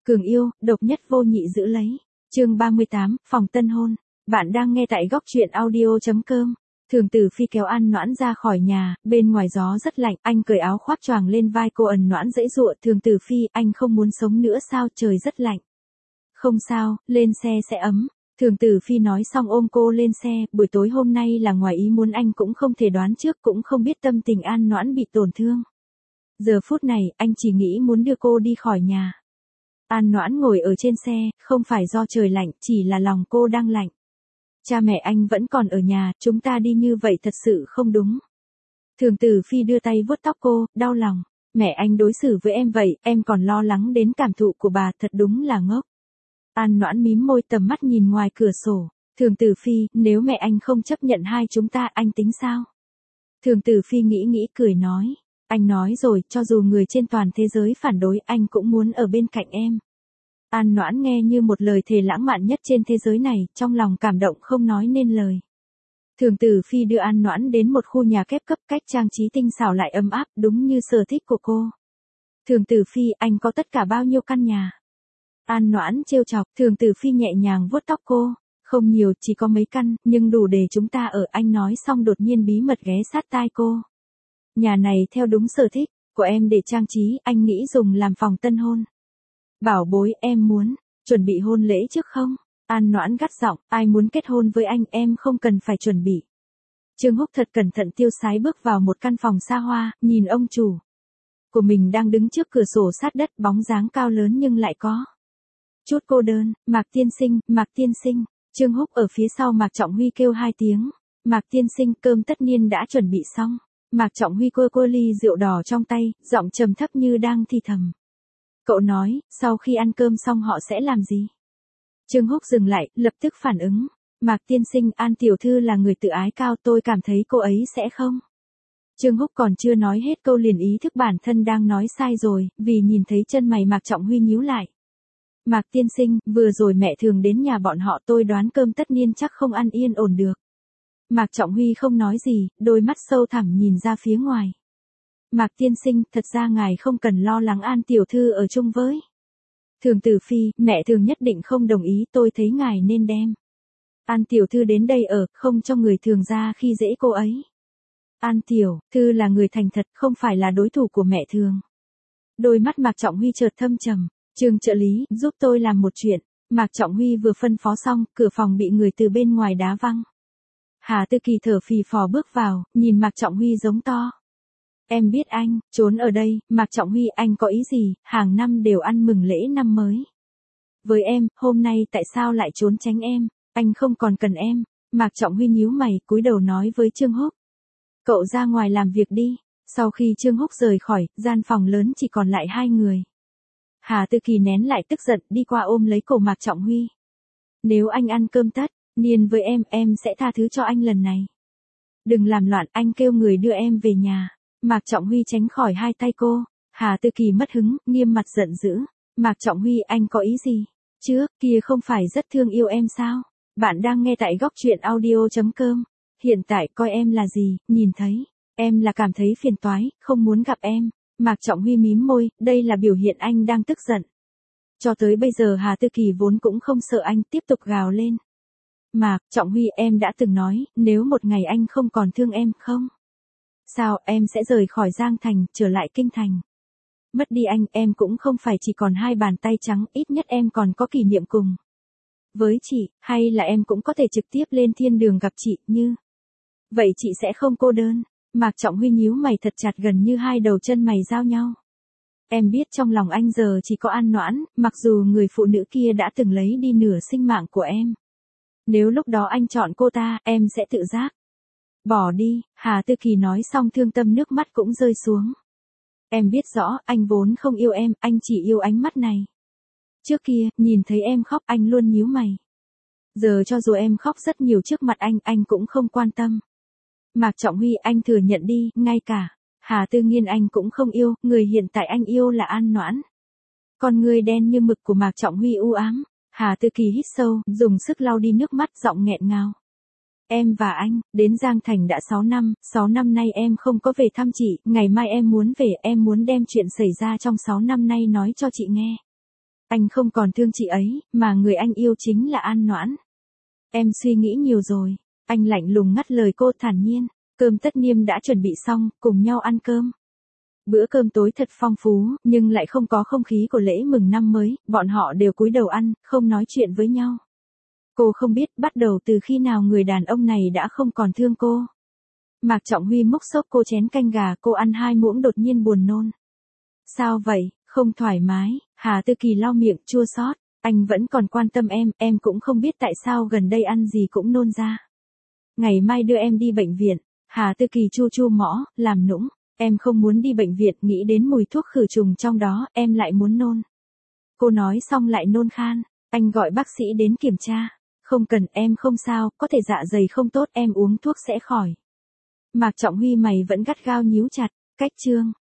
Cường yêu, độc nhất vô nhị giữ lấy. Chương 38, phòng tân hôn. Bạn đang nghe tại góc truyện audio.com. Thường Tử Phi kéo An Noãn ra khỏi nhà, bên ngoài gió rất lạnh, anh cởi áo khoác choàng lên vai cô. Ẩn Noãn giãy giụa, Thường Tử Phi, anh không muốn sống nữa sao, trời rất lạnh. Không sao, lên xe sẽ ấm. Thường Tử Phi nói xong ôm cô lên xe. Buổi tối hôm nay là ngoài ý muốn, anh cũng không thể đoán trước, cũng không biết tâm tình An Noãn bị tổn thương. Giờ phút này, anh chỉ nghĩ muốn đưa cô đi khỏi nhà. An Noãn ngồi ở trên xe, không phải do trời lạnh, chỉ là lòng cô đang lạnh. Cha mẹ anh vẫn còn ở nhà, chúng ta đi như vậy thật sự không đúng. Thường Tử Phi đưa tay vuốt tóc cô, đau lòng. Mẹ anh đối xử với em vậy, em còn lo lắng đến cảm thụ của bà, thật đúng là ngốc. An Noãn mím môi, tầm mắt nhìn ngoài cửa sổ. Thường Tử Phi, nếu mẹ anh không chấp nhận hai chúng ta, anh tính sao? Thường Tử Phi nghĩ cười nói. Anh nói rồi, cho dù người trên toàn thế giới phản đối, anh cũng muốn ở bên cạnh em. An Noãn nghe như một lời thề lãng mạn nhất trên thế giới này, trong lòng cảm động không nói nên lời. Thường Tử Phi đưa An Noãn đến một khu nhà kép cấp, cách trang trí tinh xảo lại ấm áp, đúng như sở thích của cô. Thường Tử Phi, anh có tất cả bao nhiêu căn nhà? An Noãn trêu chọc. Thường Tử Phi nhẹ nhàng vuốt tóc cô. Không nhiều, chỉ có mấy căn, nhưng đủ để chúng ta ở. Anh nói xong đột nhiên bí mật ghé sát tai cô. Nhà này theo đúng sở thích của em để trang trí, anh nghĩ dùng làm phòng tân hôn. Bảo bối, em muốn chuẩn bị hôn lễ trước không? An Noãn gắt giọng, ai muốn kết hôn với anh, em không cần phải chuẩn bị. Trương Húc thật cẩn thận tiêu sái bước vào một căn phòng xa hoa, nhìn ông chủ của mình đang đứng trước cửa sổ sát đất, bóng dáng cao lớn nhưng lại có chút cô đơn. Mạc tiên sinh, Mạc tiên sinh. Trương Húc ở phía sau Mạc Trọng Huy kêu hai tiếng. Mạc tiên sinh, cơm tất niên đã chuẩn bị xong. Mạc Trọng Huy cô ly rượu đỏ trong tay, giọng trầm thấp như đang thì thầm. Cậu nói, sau khi ăn cơm xong họ sẽ làm gì? Trương Húc dừng lại, lập tức phản ứng. Mạc tiên sinh, An tiểu thư là người tự ái cao, tôi cảm thấy cô ấy sẽ không. Trương Húc còn chưa nói hết câu liền ý thức bản thân đang nói sai rồi, vì nhìn thấy chân mày Mạc Trọng Huy nhíu lại. Mạc tiên sinh, vừa rồi mẹ thường đến nhà bọn họ, tôi đoán cơm tất niên chắc không ăn yên ổn được. Mạc Trọng Huy không nói gì, đôi mắt sâu thẳm nhìn ra phía ngoài. Mạc tiên sinh, thật ra ngài không cần lo lắng An tiểu thư ở chung với Thường Tử Phi, mẹ thường nhất định không đồng ý, tôi thấy ngài nên đem An tiểu thư đến đây ở, không cho người thường ra khi dễ cô ấy. An tiểu thư là người thành thật, không phải là đối thủ của mẹ thường. Đôi mắt Mạc Trọng Huy chợt thâm trầm. Trương trợ lý, giúp tôi làm một chuyện. Mạc Trọng Huy vừa phân phó xong, cửa phòng bị người từ bên ngoài đá văng. Hà Tư Kỳ thở phì phò bước vào, nhìn Mạc Trọng Huy giống to. Em biết anh, trốn ở đây. Mạc Trọng Huy, anh có ý gì, hàng năm đều ăn mừng lễ năm mới với em, hôm nay tại sao lại trốn tránh em, anh không còn cần em. Mạc Trọng Huy nhíu mày, cúi đầu nói với Trương Húc. Cậu ra ngoài làm việc đi. Sau khi Trương Húc rời khỏi, gian phòng lớn chỉ còn lại hai người. Hà Tư Kỳ nén lại tức giận, đi qua ôm lấy cổ Mạc Trọng Huy. Nếu anh ăn cơm tất niên với em sẽ tha thứ cho anh lần này. Đừng làm loạn, anh kêu người đưa em về nhà. Mạc Trọng Huy tránh khỏi hai tay cô. Hà Tư Kỳ mất hứng, nghiêm mặt giận dữ. Mạc Trọng Huy, anh có ý gì? Trước kia không phải rất thương yêu em sao? Bạn đang nghe tại góc truyện audio.com. Hiện tại coi em là gì, nhìn thấy em là cảm thấy phiền toái, không muốn gặp em. Mạc Trọng Huy mím môi, đây là biểu hiện anh đang tức giận. Cho tới bây giờ Hà Tư Kỳ vốn cũng không sợ anh, tiếp tục gào lên. Mạc Trọng Huy, em đã từng nói, nếu một ngày anh không còn thương em, không? Sao, em sẽ rời khỏi Giang Thành, trở lại Kinh Thành. Mất đi anh, em cũng không phải chỉ còn hai bàn tay trắng, ít nhất em còn có kỷ niệm cùng với chị, hay là em cũng có thể trực tiếp lên thiên đường gặp chị, như vậy chị sẽ không cô đơn. Mạc Trọng Huy nhíu mày thật chặt, gần như hai đầu chân mày giao nhau. Em biết trong lòng anh giờ chỉ có An Noãn, mặc dù người phụ nữ kia đã từng lấy đi nửa sinh mạng của em. Nếu lúc đó anh chọn cô ta, em sẽ tự giác bỏ đi. Hà Tư Kỳ nói xong thương tâm nước mắt cũng rơi xuống. Em biết rõ, anh vốn không yêu em, anh chỉ yêu ánh mắt này. Trước kia, nhìn thấy em khóc, anh luôn nhíu mày. Giờ cho dù em khóc rất nhiều trước mặt anh cũng không quan tâm. Mạc Trọng Huy, anh thừa nhận đi, ngay cả Hà Tư Nghiên anh cũng không yêu, người hiện tại anh yêu là An Noãn. Con người đen như mực của Mạc Trọng Huy u ám. Hà Tư Kỳ hít sâu, dùng sức lau đi nước mắt, giọng nghẹn ngào. Em và anh, đến Giang Thành đã 6 năm nay em không có về thăm chị, ngày mai em muốn về, em muốn đem chuyện xảy ra trong 6 năm nay nói cho chị nghe. Anh không còn thương chị ấy, mà người anh yêu chính là An Noãn. Em suy nghĩ nhiều rồi. Anh lạnh lùng ngắt lời cô thản nhiên. Cơm tất niêm đã chuẩn bị xong, cùng nhau ăn cơm. Bữa cơm tối thật phong phú, nhưng lại không có không khí của lễ mừng năm mới, bọn họ đều cúi đầu ăn, không nói chuyện với nhau. Cô không biết bắt đầu từ khi nào người đàn ông này đã không còn thương cô. Mạc Trọng Huy múc xốp cô chén canh gà, cô ăn 2 muỗng đột nhiên buồn nôn. Sao vậy, không thoải mái? Hà Tư Kỳ lau miệng chua xót. Anh vẫn còn quan tâm em cũng không biết tại sao gần đây ăn gì cũng nôn ra. Ngày mai đưa em đi bệnh viện. Hà Tư Kỳ chu chu mõ, làm nũng. Em không muốn đi bệnh viện, nghĩ đến mùi thuốc khử trùng trong đó, em lại muốn nôn. Cô nói xong lại nôn khan. Anh gọi bác sĩ đến kiểm tra. Không cần, em không sao, có thể dạ dày không tốt, em uống thuốc sẽ khỏi. Mạc Trọng Huy mày vẫn gắt gao nhíu chặt. Cách chương